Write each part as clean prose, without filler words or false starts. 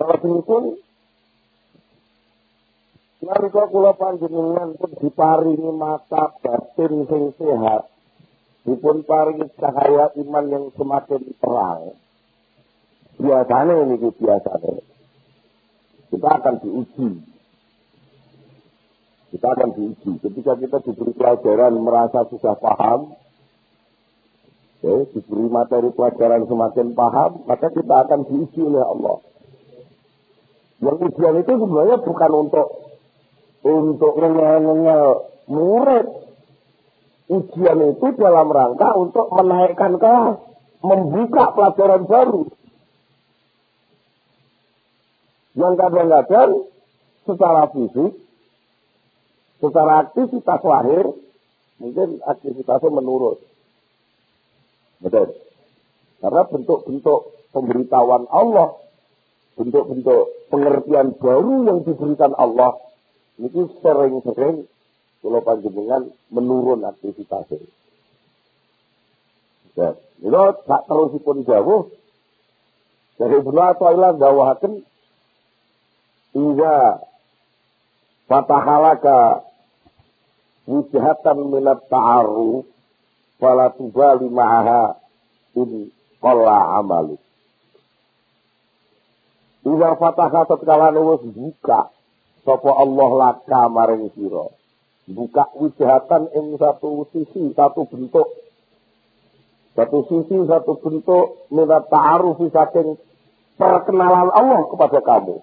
Salahipun nalika kula panjenengan pun diparingi mata batin sing sehat, dipun paringi cahaya iman yang semakin terang. Biasanya ini biasanya kita akan diuji. Kita akan diuji. Ketika kita diberi pelajaran merasa sudah paham, diberi materi pelajaran semakin paham, maka kita akan diuji oleh Allah. Yang ujian itu sebenarnya bukan untuk ngengel-ngengel murid. Ujian itu dalam rangka untuk menaikkan kelas, membuka pelajaran baru. Yang kadang-kadang secara fisik, secara aktivitas lahir, mungkin aktivitasnya menurun. Betul. Karena bentuk-bentuk pemberitahuan Allah, bentuk-bentuk pengertian baru yang diberikan Allah, ini sering-sering kalau panjenengan menurun aktivitasnya. Ya, itu tak terusipun jauh. Dari Ibnu Athaillah dawahaken, Iza fatahalaka wijhatan minat ta'aruf fala tubali ma'aha in qalla amalu. Iza fataha tatkala wis buka sapa Allah laka maring sira. Buka wijhatan ing satu sisi, satu bentuk. Satu sisi, satu bentuk minat ta'aruf saking perkenalan Allah kepada kamu.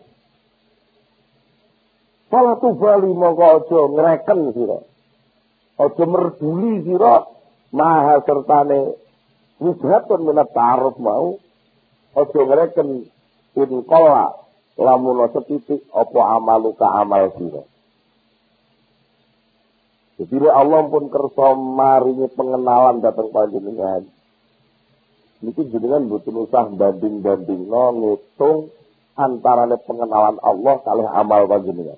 Kalau tu bali mongko aja ngreken sira. Aja merduli sira maha sertane wijhatun minat ta'aruf mau. Aja ngreken in qala lamun setitik apa amaluka amal sira. Jadi Allah pun kersa maringi pengenalan datang panjenengan. Niki jenengan mboten usah banding-bandingno ngitung antarane pengenalan Allah kalih amal panjenengan.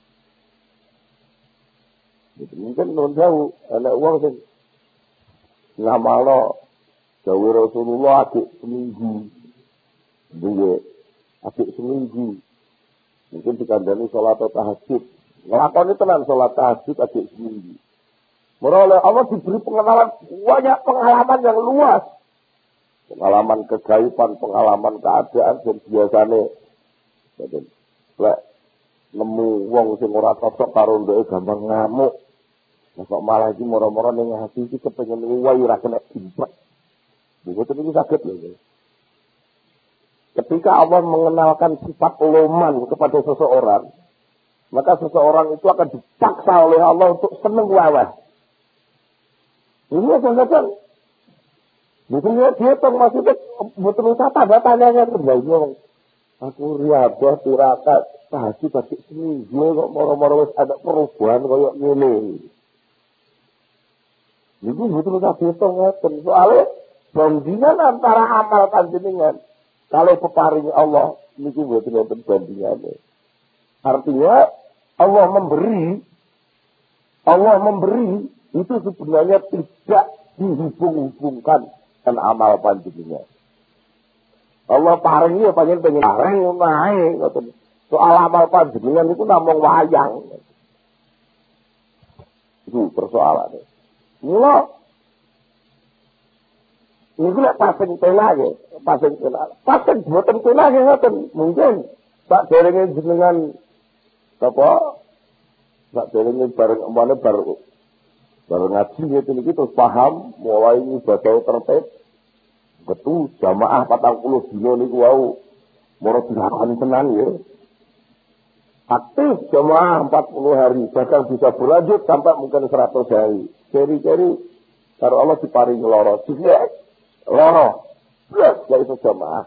Mungkin non jauh, anak uang sih ngamalno jauh Rasulullah adik seminggu, dia adik seminggu, mungkin dikandani sholat tahajud, ngelakoni tenan sholat tahajud adik seminggu. Meroleh Allah diberi pengenalan banyak pengalaman yang luas, pengalaman kegaiban, pengalaman keadaan dan biasanya, nemu wong sing ora cocok karo ndeke gampang ngamuk. Nah kok malah iki moro-moro ning hati iki kepengin nguwai ora kena impak. Begitu itu sakit lho. Ketika Allah mengenalkan sifat loman kepada seseorang, maka seseorang itu akan dipaksa oleh Allah untuk seneng wawah. Ini kan Betulnya dia maksudnya betul usah tanda-tandanya kembali. Aku riadah, tirakat, tahajud bagi seminggu kok moro-moro ada perubahan kayak ngene. Jadi betul usah hitung ngeten. Soalnya bandingan antara amal panjenengan kalau peparing Allah niki betul ngeten bandingannya. Artinya Allah memberi itu sebenarnya tidak dihubung-hubungkan dan amal panjenengan. Allah paringi ya panjenengan pengen paring nae ngoten. Soal amal panjenengan itu namung wayang. Itu persoalannya. Mula niku lek pasing penake, pasing boten penake ngoten. Mungkin sak derenge jenengan apa? Sak derenge bareng umpamane baru ngaji gitu niki terus paham mulai ibadah tertib. Betul jamaah 40 dina niku wau moro dilakoni tenan ya. Aktif jamaah 40 hari bahkan bisa berlanjut sampai mungkin 100 hari. Ceri-ceri karo Allah diparingi lara. Dhisik lara. Blas ya itu jamaah.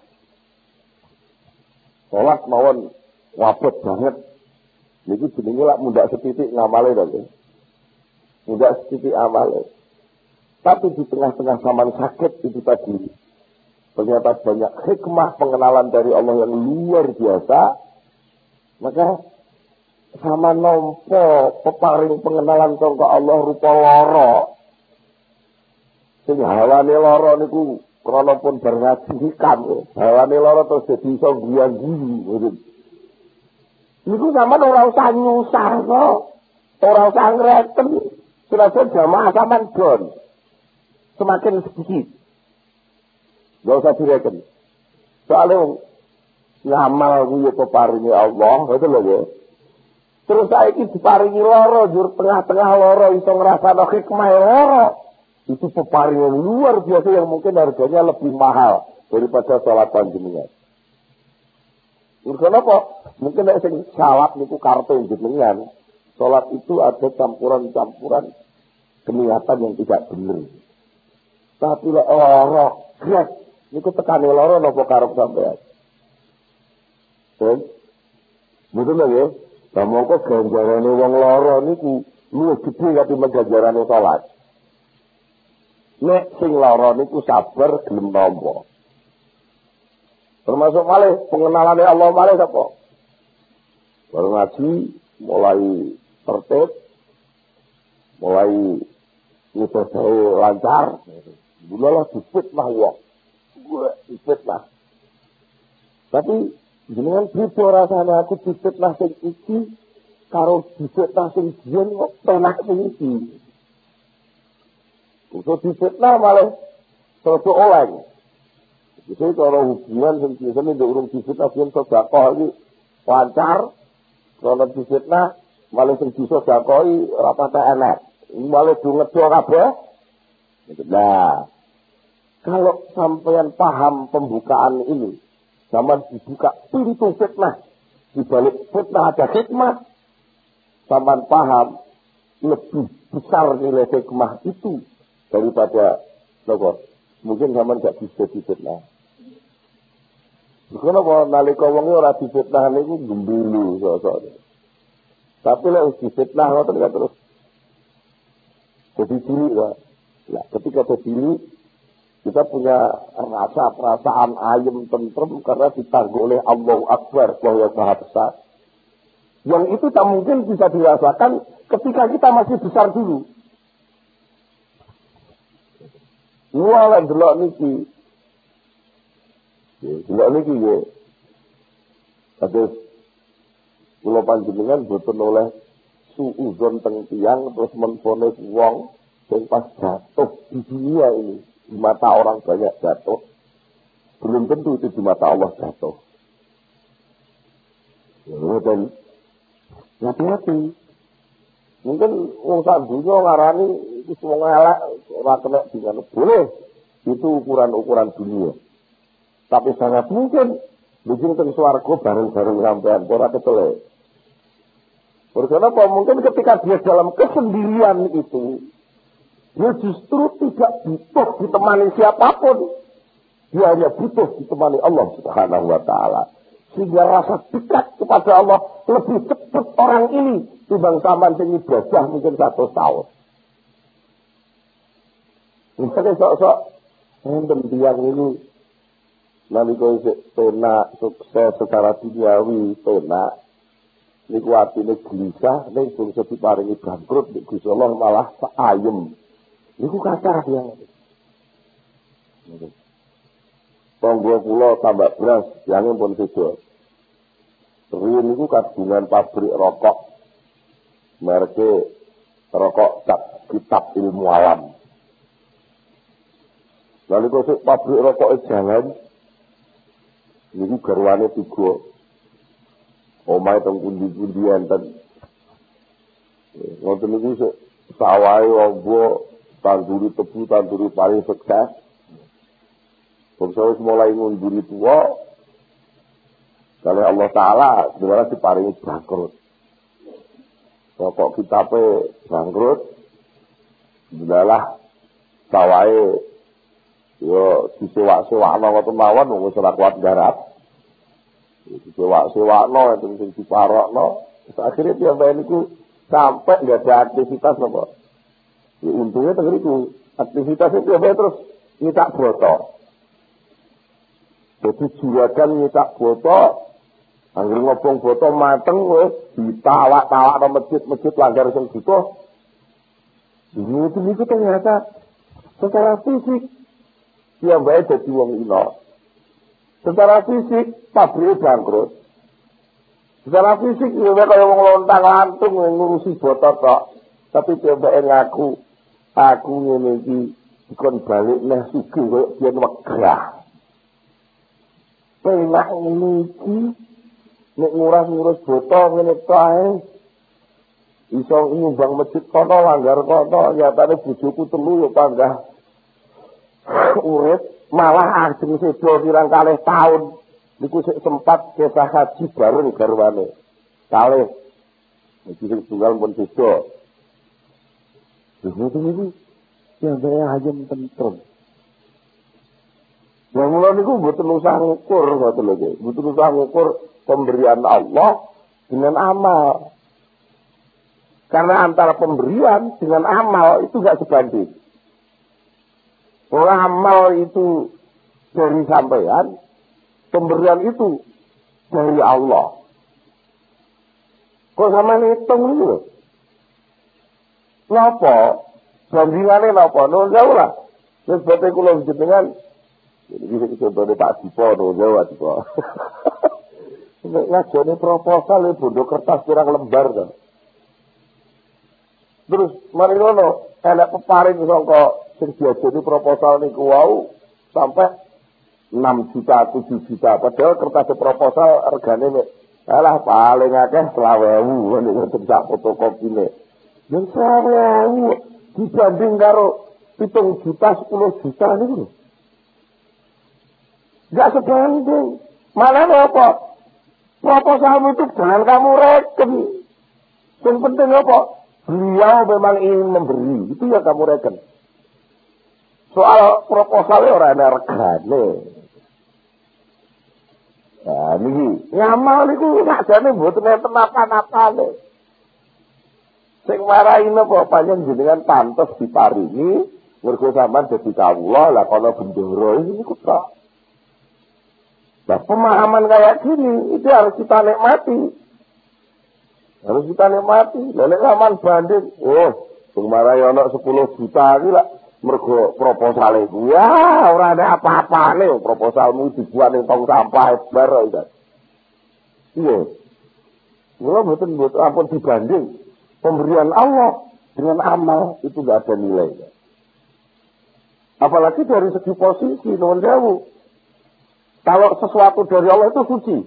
Salat mawon wabot banget. Niki jenenge lak mundak setitik ngamale to. Mundak setitik amale. Tapi di tengah-tengah zaman sakit itu tadi ternyata banyak hikmah pengenalan dari Allah yang luar biasa. Maka sama nompo peparing pengenalan sangka Allah rupa lara. Sing hawane lara niku krana pun bar ngaji hikam, hawane lara terus dadi iso guyu-guyu. Niku sampean ora usah nyusahno, ora usah ngreten. Senajan jamaah sampean don. Semakin sedikit. Gak usah direken. Soalnya ngamal kuwi peparingi Allah, betul lho ya. Terus saiki diparingi lara, jur tengah-tengah lara iso ngrasakno hikmah lara. Itu peparingan luar biasa yang mungkin harganya lebih mahal daripada salat panjenengan. Urusan apa? Mungkin nek sing salat niku kartu jenengan. Salat itu ada campuran-campuran keniatan yang tidak benar. Tapi lek lara, grek niku tekane lara napa karep sampean? Betul lho ya. Lah mongko ganjarane wong lara niku luwih gedhe katimbang ganjarane salat. Nek sing lara niku sabar gelem nampa. Termasuk malih pengenalane Allah malih sapa? Baru ngaji mulai tertib, mulai ibadah lancar, mulailah difitnah wong. Difitnah. Tapi jenengan beda rasane aku difitnah sing iki karo difitnah sing biyen kok penak sing iki. Kok difitnah malah terus oleh. Jadi kalau hubungan sing biasane ndek urung difitnah yen sedekah iki lancar, kalau difitnah malah sing bisa sedekahi ora patah enak. Malah dungedo kabeh. Nah, kalau sampean paham pembukaan ini, zaman dibuka pintu fitnah, di balik fitnah ada hikmah, zaman paham lebih besar nilai hikmah itu daripada nopo. Mungkin zaman gak bisa difitnah. Bukan apa nalika wong ora difitnah niku gembulu sosok. Tapi lek difitnah ngoten kan terus jadi diri lah. Ya, ketika berdiri kita punya rasa perasaan ayem tentrem karena ditangguh oleh Allahu Akbar bahwa Maha Besar. Yang itu tak mungkin bisa dirasakan ketika kita masih besar dulu. Wala delok niki. Delok niki ya. Kados kula panjenengan boten oleh suudzon teng tiyang terus menfonis wong sing pas jatuh di dunia ini. Di mata orang banyak jatuh. Belum tentu itu di mata Allah jatuh. Ya, dan hati-hati. Mungkin wong sak dunya ngarani iki semua elek ora kena dengan boleh. Itu ukuran-ukuran dunia. Tapi sangat mungkin bikin teng swarga bareng-bareng sampean ora ketele. Kenapa? Mungkin ketika dia dalam kesendirian itu, dia justru tidak butuh ditemani siapapun. Dia hanya butuh ditemani Allah Subhanahu wa Ta'ala. Sehingga rasa dekat kepada Allah lebih cepat orang ini timbang sampean sing ibadah mungkin 100 tahun. Misalnya sok-sok enten tiyang ini nalika isih penak sukses secara duniawi penak niku atine gelisah ning bangsa diparingi bangkrut nek Gusti Allah malah ayem. Niku kathah tiyang. Tonggo kula tambah beras yang pun sedo. Riyen niku kagungan pabrik rokok. Merke rokok Kitab Ilmu Alam. Lalu kok pabrik rokok jalan niku garwane 3. Omahe teng pundi-pundi enten. Wonten niku sawahe ombo tanduri tebu tanduri paling sukses. Bangsa wis mulai ngunduri tuwa. Kali Allah Ta'ala sebenarnya diparingi bangkrut. Rokok kitabe bangkrut. Sebenarnya sawahe yo disewa-sewakno ngoten mawon wis ora kuat garap. Disewa-sewakno enten sing diparokno. Akhire piyambake niku sampai enggak ada aktivitas apa. Ya untungnya teng riku aktivitas itu terus nyetak botol. Jadi juragan nyetak botol, anggere ngobong botol mateng wis ditawak-tawak nang masjid-masjid langgar sing butuh. Ini ternyata secara fisik piyambake dadi wong ina. Secara fisik pabrik bangkrut. Secara fisik ya kaya wong lontang-lantung ngurusi botot tok. Tapi piyambake ngaku aku ngene iki dikon balik neh sugih koyo biyen wegah. Penak ngene iki nek ngurus boto ngene kae iso nyumbang masjid kono langgar kono nyatane bojoku telu yo panggah urip malah ajeng sedo pirang kalih taun niku sik sempat kesah haji bareng garwane kalih iki sing tunggal pun sedo iki yang saya ayam tentrem yang mula niku mboten usah ngukur ngoten lho nggih mboten usah ngukur pemberian Allah dengan amal. Karena antara pemberian dengan amal itu gak sebanding. Kalau amal itu dari sampean, pemberian itu dari Allah. Kok sama ngitung itu? Napa? Bandingannya napa? Nuwun sewu lah. Wis boten kula jenengan iki contone Pak Dipo nuwun sewu Dipo. Nek ngajone proposal bondo kertas pirang lembar to. Terus mari ngono, enek peparing sangka sing diajeni proposal niku wau sampai 6 juta, 7 juta. Padahal kertas proposal regane nek alah paling akeh 20.000 nek sak fotokopine. Yen 20.000 dibanding karo 7 juta, 10 juta niku. Enggak sebanding. Malah apa? Proposalmu itu jangan kamu reken. Yang penting apa? Beliau memang ingin memberi. Itu yang kamu reken. Soal proposalnya orang ada regane. Nah ini. Ngamal itu sakjane mboten enten apa-apane. Sing marahin apa? Panjen jenengan pantes diparingi. Mergo sampean dadi kawula lah kono bendoro ini kok. Nah, pemahaman kayak gini, itu harus kita nikmati. Harus kita nikmati. Lalu zaman banding, kemarin ada 10 juta ini lah, mergo proposal itu. Ya, orang ada apa-apa nih, proposalmu dibuat yang tong sampah, baru itu. Iya. Mula betul ampun dibanding. Pemberian Allah dengan amal, itu gak ada nilainya. Apalagi dari segi posisi, nuwun sewu. Kalau sesuatu dari Allah itu suci.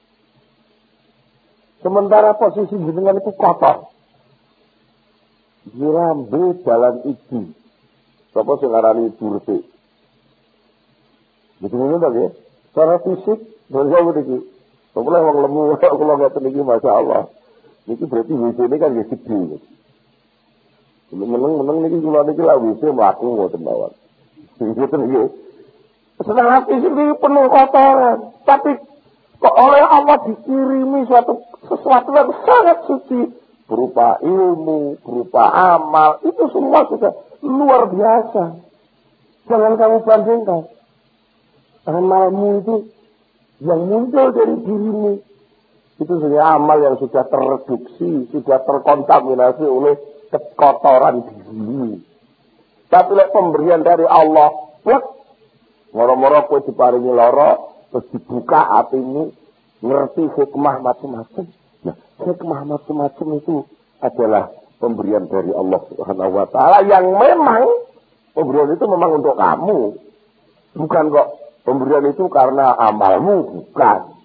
Sementara posisi jenengan itu kotor. Dirambe jalan iki. Sapa sing ngarani durse. Begini to ya. Secara fisik berjauh iki. Kula wong lemu kula ngoten iki masyaallah. Niki berarti WC ini kan ya gede. Meneng niki kula niki lak WC mlaku ngoten mawon. Ngoten iki. Secara fisik ini penuh kotoran. Tapi kok oleh Allah dikirimi sesuatu yang sangat suci. Berupa ilmu, berupa amal. Itu semua sudah luar biasa. Jangan kamu bandingkan. Amalmu itu yang muncul dari dirimu. Itu sudah amal yang sudah tereduksi, sudah terkontaminasi oleh kekotoran dirimu. Tapi pemberian dari Allah, moro-moro kowe diparingi lara, terus dibuka hatimu, ngerti hikmah macam-macam. Nah, hikmah macam-macam itu adalah pemberian dari Allah Subhanahu wa taala yang memang pemberian itu memang untuk kamu. Bukan kok pemberian itu karena amalmu, bukan.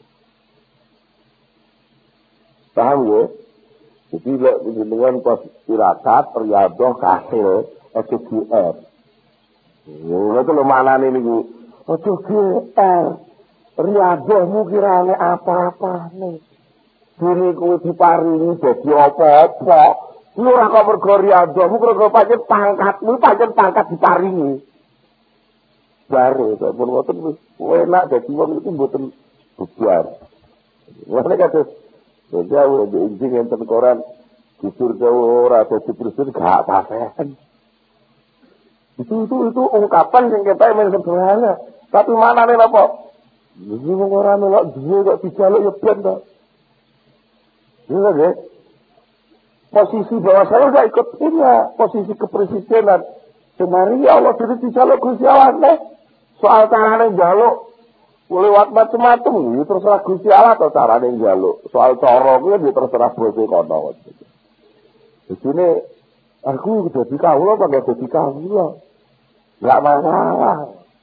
Paham ya? Jadi dengan pas tirakat, riyadhah, kasil, SGR. Itu lho maknane niku. Ojo GR. Riyadhahmu kirane apa-apane. Dene kuwi diparingi dadi apa-apa. Lu ora kok mergo riyadhahmu kira-kira pancen pangkatmu pancen pangkat diparingi. Bare kok pun ngoten wis enak dadi wong iku mboten beban. Ngene kados jauh di injing enten koran jujur jauh ora dadi presiden gak pasen. Itu ungkapan yang kita main sederhana. Tapi mana nih apa? Ini orang melok duwe kok dijaluk ya ben to. Iya kan? Posisi bahwa saya udah ikut punya posisi kepresidenan. Semari Allah jadi dijaluk Gusti Allah. Soal carane njaluk lewat macam-macam iki terserah Gusti Allah to carane njaluk. Soal cara kuwi terserah bose kono. Dene aku dadi kawula apa enggak dadi kawula? Enggak masalah.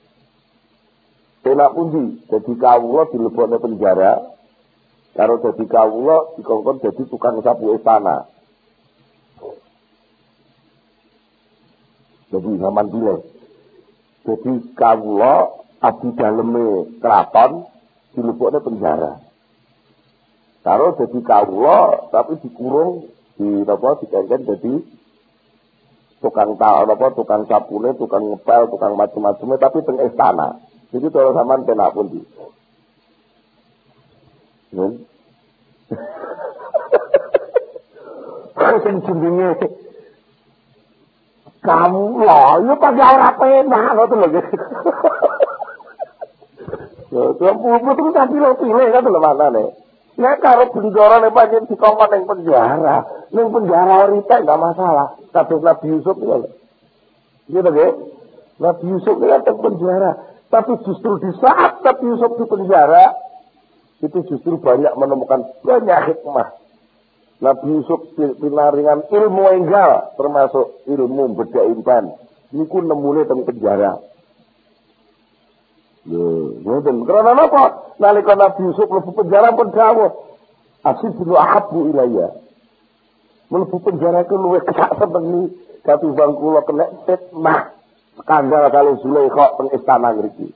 Enak pundi dadi kawula dilebokne penjara. Karo dadi kawula dikongkon dadi tukang sapu istana. Jadi zaman dile. Jadi kawula abdi daleme keraton dilebokne penjara. Karo dadi kawula tapi dikurung di apa dikengken dadi tukang tukang sapune, tukang ngepel, tukang macam-macamnya tapi teng istana. Jadi kalau sampean penak pundi. Sing jenenge kamu loh, itu pasti ora penak ngoten lho. Ya, betul tak pilih kan lho manane. Nek karo bendoro nek pancen dikongkon ning penjara, ning penjara ritek enggak masalah. Kados Nabi Yusuf iki lho. Gitu nggih. Nabi Yusuf iki kan penjara, tapi justru di saat Nabi Yusuf di penjara itu justru banyak menemukan banyak hikmah. Nabi Yusuf pinaringan ilmu enggal termasuk ilmu bedak impan. Niku nemune teng penjara. Ngoten. Karena apa? Nalika Nabi Yusuf mlebu penjara pun dawuh, "Asibul ahabbu ilayya." Mlebu penjara ku luwih kesak senengi katimbang kula kena fitnah skandal kali Zulaikha teng istana ngriki.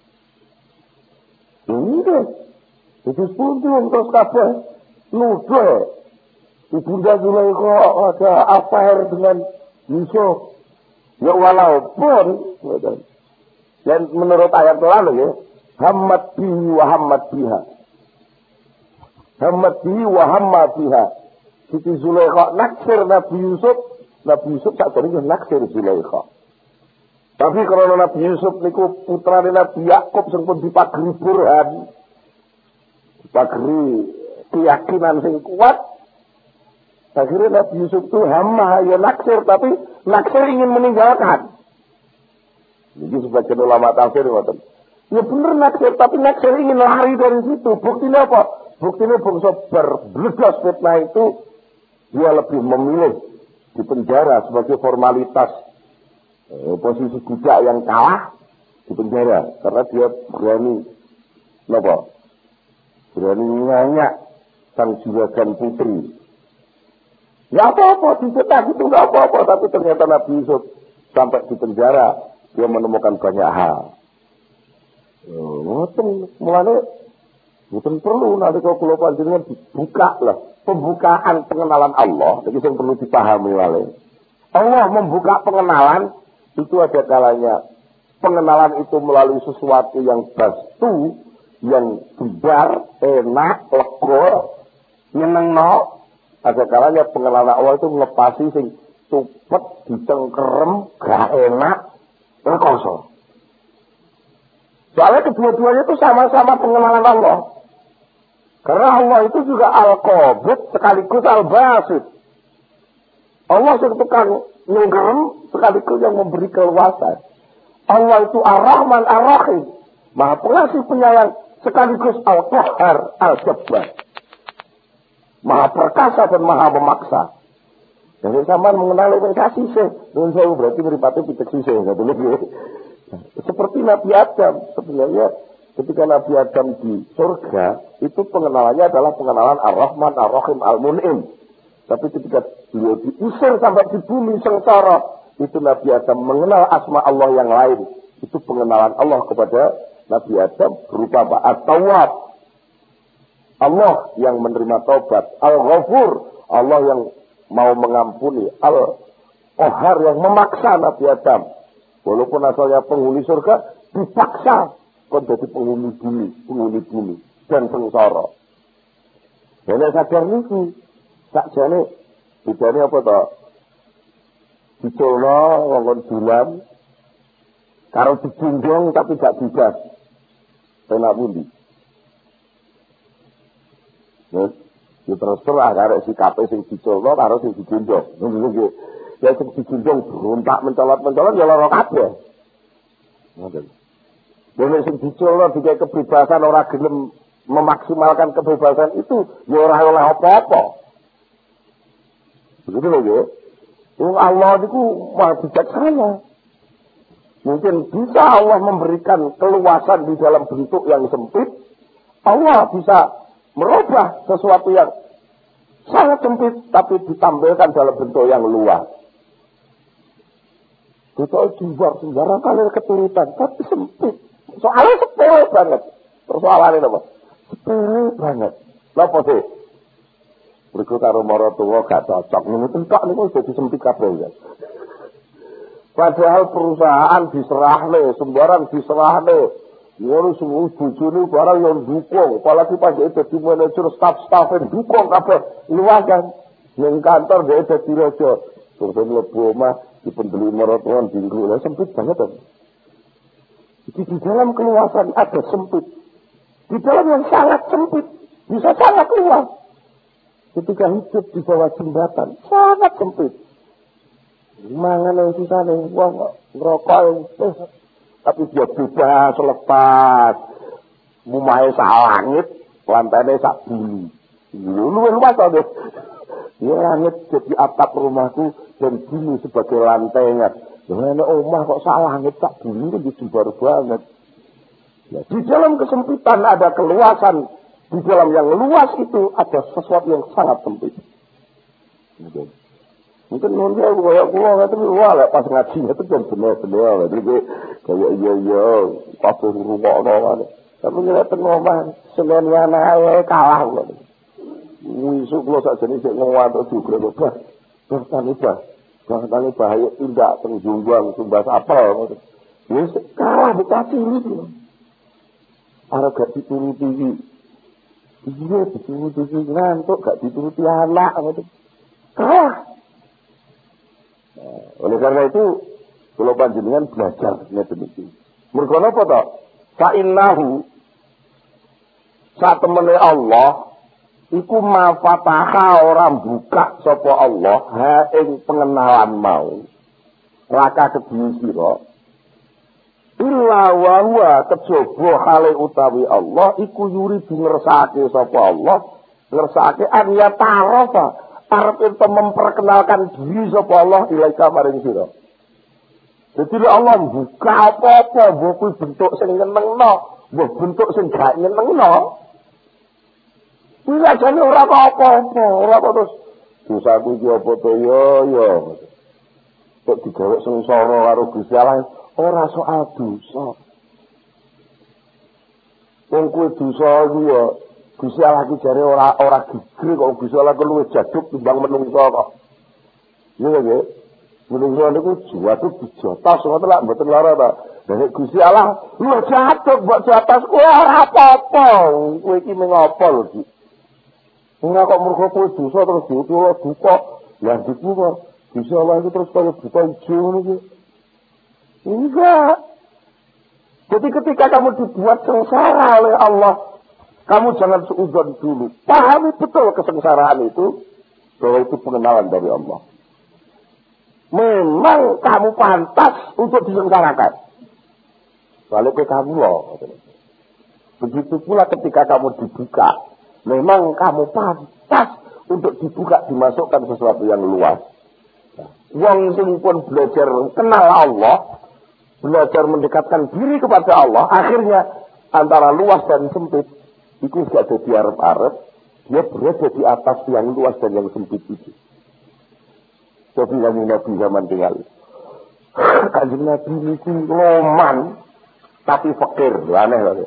Nggih. Itu sepuluh terus kabeh nuduh Ibunda Zulaikha ada affair dengan Yusuf. Ya walaupun dan menurut ayat lalu ya, hammat bihi wa hammat biha. Hammat bihi wa hammat biha. Siti Zulaikha naksir Nabi Yusuf tak terima naksir Zulaikha. Tapi kalau Nabi Yusuf niku putrane Nabi Yakub sing pun dipageri burhan, dipageri keyakinan sing kuat. Akhirnya Nabi Yusuf itu hama, ya naksir, tapi naksir ingin meninggalkan. Jadi sebagian ulama tafsir ngoten. Ya bener naksir, tapi naksir ingin lari dari situ. Buktinya apa? Buktinya bangsa berbeledas fitnah itu dia lebih memilih di penjara sebagai formalitas posisi budak yang kalah di penjara karena dia berani berani nyanyak sang juragan putri. Ya apa-apa, dicetak itu nggak apa-apa, tapi ternyata Nabi Yusuf sampai di penjara dia menemukan banyak hal. Mulanya bukan perlu nanti kalau pulau panjenengan dibuka lah pembukaan pengenalan Allah, jadi yang perlu dipahami oleh Allah membuka pengenalan itu ada kalanya pengenalan itu melalui sesuatu yang bastu, yang segar, enak, lega, nyenengno. Ada kalanya pengenalan Allah itu melepasi sing tupet, dicengkerem, gak enak, rekoso. Soalnya kedua-duanya itu sama-sama pengenalan Allah. Karena Allah itu juga al-qabid sekaligus al-basid. Allah itu kan nyengkerem sekaligus yang memberi keluasan. Allah itu ar-Rahman ar-Rahim. Maha pengasih penyayang sekaligus al-Qahhar al-Jabbar. Maha perkasa dan maha memaksa. Jadi sama mengenal kasih sih. Dan saya berarti meripati pitek sih. Seperti Nabi Adam. Sebenarnya ketika Nabi Adam di surga, itu pengenalannya adalah pengenalan Ar-Rahman, Ar-Rahim, Al-Mun'im. Tapi ketika beliau diusir sampai di bumi sengsara, itu Nabi Adam mengenal asma Allah yang lain. Itu pengenalan Allah kepada Nabi Adam berupa apa? At-Tawwab. Allah yang menerima taubat, Al-Ghafur, Allah yang mau mengampuni, Al-Qahhar yang memaksa Nabi Adam. Walaupun asalnya penghuni surga, dipaksa menjadi penghuni bumi dan sengsara. Jadi sadar niki, sakjane bedane apa to? Diculno wong bulan karo dijunjung tapi gak bebas. Enak pundi? Ya terus terang karo sikape sing diculno karo sing dijunjung. Ya sing dijunjung berontak mencolot ya lara kabeh. Ngoten. Nek sing diculno dikai kebebasan ora gelem memaksimalkan kebebasan itu ya ora oleh apa-apa. Begitu lho ya. Allah itu maha bijaksana. Mungkin bisa Allah memberikan keluasan di dalam bentuk yang sempit. Allah bisa merubah sesuatu yang sangat sempit tapi ditampilkan dalam bentuk yang luas. Kita jumbar kali ketulitan tapi sempit. Soalnya sepele banget. Persoalannya apa? Sepele banget. Lapa sih? Berikut karo maratuwa gak cocok. Ini tentok ini jadi sempit kabel ya. Padahal perusahaan diserahne, sembarang diserahne. Ngono semua bojone barang yang dukung. Apalagi pas dia jadi manajer staff yang dukung kabeh. Luas kan. Ning kantor dia jadi raja. Terus mlebu omah dipendeli maratuwa dinggo. Lah sempit banget kan. Jadi di dalam keluasan ada sempit. Di dalam yang sangat sempit bisa sangat luas. Ketika hidup di bawah jembatan sangat sempit. Mangan yang susah nih, wong ngerokok yang tapi dia bebas lepas. Mumahe sak langit, lantainya sak bumi. Luwes deh. Ya langit jadi atap rumahku dan bumi sebagai lantainya. Mana omah kok sak langit sak bumi itu dijembar banget. Ya, di dalam kesempitan ada keluasan. Di dalam yang luas itu ada sesuatu yang sangat sempit. Mungkin nonton kayak gua tapi wah lah pas ngaji itu kan benar-benar. Jadi kayak iya pas rumah orang. Tapi kita ngomong sebenarnya anak kalah loh. Musuh kalau saja ini ngomong atau juga lepas. Bahkan bahaya tidak terjumbang sumbas apa. Musuh kalah dikasih ini. Arab gak dituruti. Iya dituruti ngantuk gak dituruti anak gitu. Kalah. Oleh karena itu kalau panjenengan belajar demikian. Mergo napa to? Fa innahu sak temene Allah iku mafataha orang buka sapa Allah ha ing pengenalan mau. Raka kedhi sira. Illa wa huwa kejaba hale utawi Allah iku yuri ngersake sapa Allah ngersake an ya ta'arafa arep ento memperkenalkan diri sapa Allah ilaika maring sira. Jadi Allah buka apa-apa mbok bentuk sing nyenengno, mbok bentuk sing gak nyenengno. Kuwi ajane ora apa-apa, ora terus dosaku iki apa to ya. Kok digawe sengsara karo Gusti Allah. Ora soal dosa. Wong kuwi dosa iki ya Gusti Allah iki jare ora gigri kok Gusti Allah luwih jaduk timbang menungso kok. Iya nggih. Menungso niku juwatu dijotos ngoten lak mboten lara ta. Nek Gusti Allah luwih jaduk mbok jotos kuwi ora apa-apa. Kuwi iki mung apa lho, Dik. Ora kok mergo kuwi dosa terus diutuh duka. Ya diku kok Gusti Allah itu terus kaya buta ijo ngono iki. Enggak. Jadi ketika kamu dibuat sengsara oleh Allah, kamu jangan seuzon dulu. Pahami betul kesengsaraan itu, bahwa itu pengenalan dari Allah. Memang kamu pantas untuk disengsarakan. Lalu ke kamu loh. Begitu pula ketika kamu dibuka, memang kamu pantas untuk dibuka, dimasukkan sesuatu yang luas. Wong sing pun belajar kenal Allah, belajar mendekatkan diri kepada Allah, akhirnya antara luas dan sempit itu gak ada di arep-arep, dia berada di atas yang luas dan yang sempit itu. Jadi Nabi zaman tinggal Kanjeng Nabi itu loman tapi fakir, aneh loh.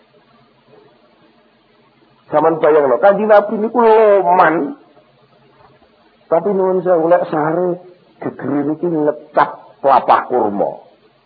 Zaman bayang loh, Kanjeng Nabi itu loman tapi nuwun sewu lek sare gegere iki ngecap telapak kurma.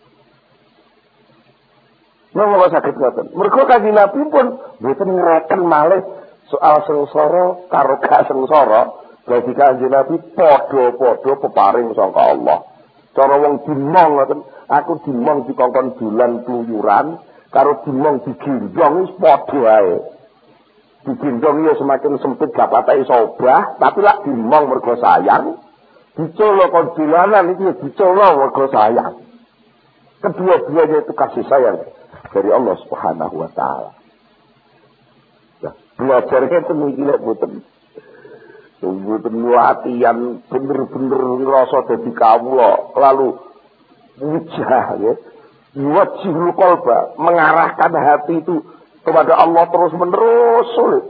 Napa saged ngoten? Mergo Kanjeng Nabi pun mboten ngereken malih soal sengsara karo gak sengsara, dadi Kanjeng Nabi padha-padha peparing saka Allah. Cara wong dimong ngoten, aku dimong dikongkon dolan pluyuran karo dimong digendong wis padha ae. Digendong ya semakin sempit gak patah sobah, tapi lak dimong mergo sayang. Dicolo kon dolanan iki dicolo mergo sayang. Kedua-duanya itu kasih sayang. dari Allah Subhanahu wa taala. Nah, belajarnya itu mikirnya mboten latihan bener-bener ngrasa dadi kawula lalu wujah ya. Wajibul qalba, mengarahkan hati itu kepada Allah terus menerus sulit.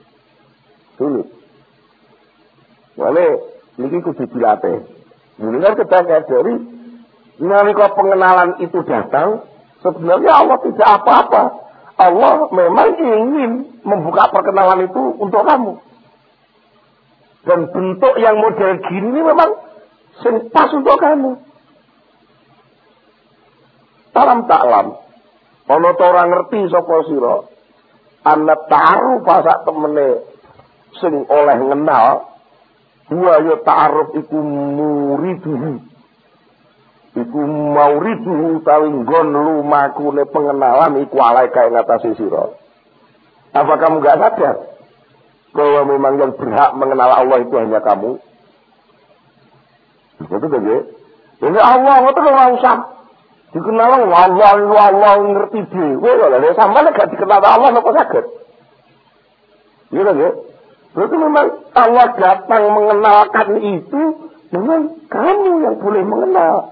Wale niki kudu dilatih. Mulai kita dari nalika pengenalan itu datang, sebenarnya Allah tidak apa-apa. Allah memang ingin membuka perkenalan itu untuk kamu. Dan bentuk yang model gini memang pas untuk kamu. Alam taklam, ana ta ora ngerti sapa sira, ana ta'aruf sak temene sing oleh ngenal, wa ya ta'aruf iku muriduhu. Iku mauriduhu utawi nggon lumakune pengenalan iku alaika ing atase sira. Apa kamu enggak sadar bahwa memang yang berhak mengenal Allah itu hanya kamu? Betul kan ya? Ini Allah itu ora usah dikenal Allah ngerti dhewe lho. Sampeyan gak dikenal Allah napa saged? Iya kan ya? Berarti memang Allah datang mengenalkan itu, memang kamu yang boleh mengenal.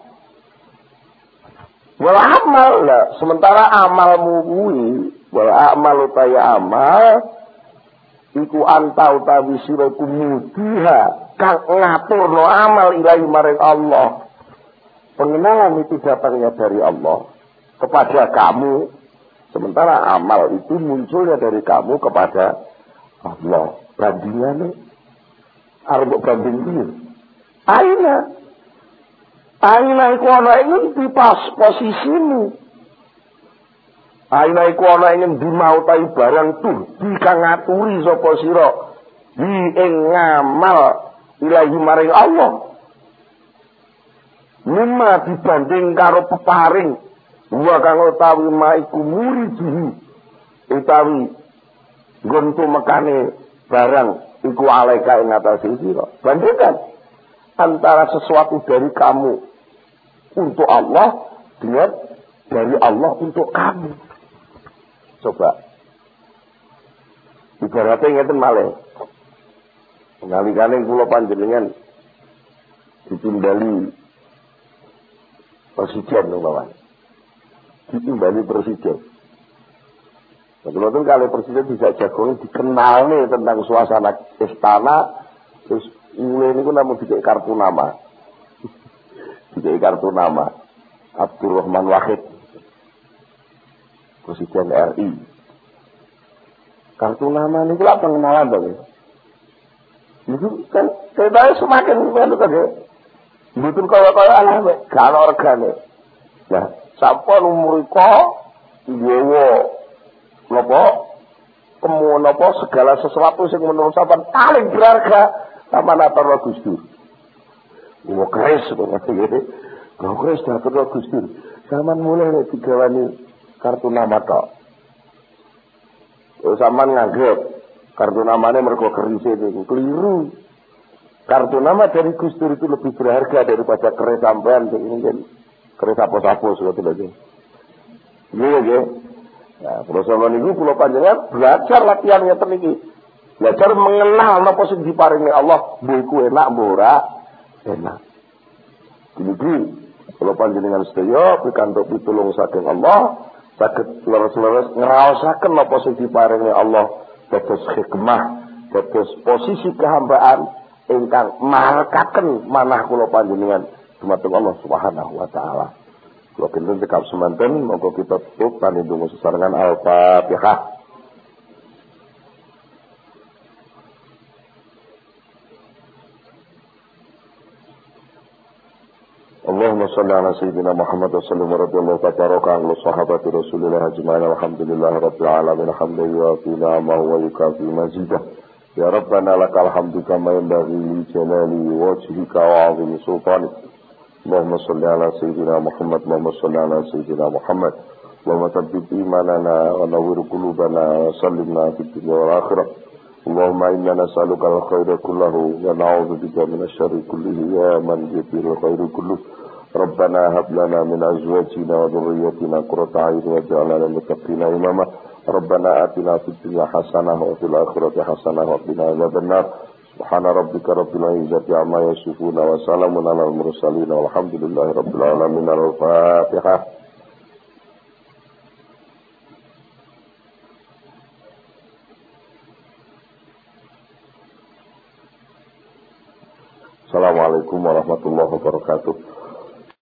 Wal amal lah, sementara amalmu kuwi, wal amal utaya amal iku anta utawi sira kumudiha kang ngaturno amal ilahi maring Allah. Pengenalan itu datangnya dari Allah kepada kamu, sementara amal itu munculnya dari kamu kepada Allah. Bandingannya arep banding piye? Aina iku ana ing di pas posisimu. Aina iku ana ing di mau ta barang tuh dikang ngaturi sapa sira di ing ngamal ilahi maring Allah. Mimma dibanding karo peparing wa kang utawi maiku muridihi utawi nggonku mekane barang iku alaika ing atase sira. Bandingkan antara sesuatu dari kamu untuk Allah dengan dari Allah untuk kamu. Coba ibaratnya ngeten malih. Nalikane kula panjenengan ditimbali presiden umpamane. Ditimbali presiden. Kalau itu kali presiden bisa jagoan dikenal nih tentang suasana istana, terus mulai ini namun dikai kartu nama, dikai kartu nama Abdurrahman Wahid, Presiden RI. Kartu nama ini lah pengenalan dong. Itu kan kita semakin itu kan ya, betul kalau anak kalau organ. Nah, sampai umuriko Yowo nopo kemudian nopo segala sesuatu yang menurut saya paling berharga sama natar Gus Dur. Mau keris seperti ini, mau keris natar Gus Dur. Zaman mulai nih digawani kartu nama tok. Zaman nganggep kartu namanya mergo keris itu keliru. Kartu nama dari Gus Dur itu lebih berharga daripada keris sampean ini kan keris apa-apa seperti itu. Iya ya. Nah, kalau sama niku kula panjenengan belajar latihannya teniki. Belajar mengenal napa sing diparingi Allah, mbuh enak mbuh ora enak. Niki kula panjenengan sedaya pikantuk pitulung saking Allah, saged leres-leres ngraosaken napa sing diparingi Allah dados hikmah, dados posisi kehambaan ingkang markaken manah kula panjenengan dumateng Allah Subhanahu wa taala. Kalau kita cekap semanten, maka kita tutup tani dungu sesarengan Al-Fatihah. Allahumma salli ala sayyidina Muhammad wa sallim wa radiyallahu tabaraka an sahabati Rasulillah ajma'in alhamdulillah rabbil alamin hamdan wa fi ni'amahu wa yukafi mazidah. Ya Rabbana lakal hamdu kama yanbaghi li jalali wajhika wa 'azimi sultanik. اللهم صل على سيدنا محمد اللهم صل على سيدنا محمد اللهم ثبت إيماننا ونور قلوبنا وسلمنا في الدنيا والآخرة اللهم إنا نسألك الخير كله ونعوذ بك من الشر كله يا من بيده الخير كله ربنا هب لنا من أزواجنا وذريتنا قرة أعين واجعلنا للمتقين إماما ربنا آتنا في الدنيا حسنة وفي الآخرة حسنة وقنا عذاب النار سبحان ربك رب العزة عما يصفون وسلام على المرسلين والحمد لله رب العالمين. الفاتحة. Assalamualaikum warahmatullahi wabarakatuh.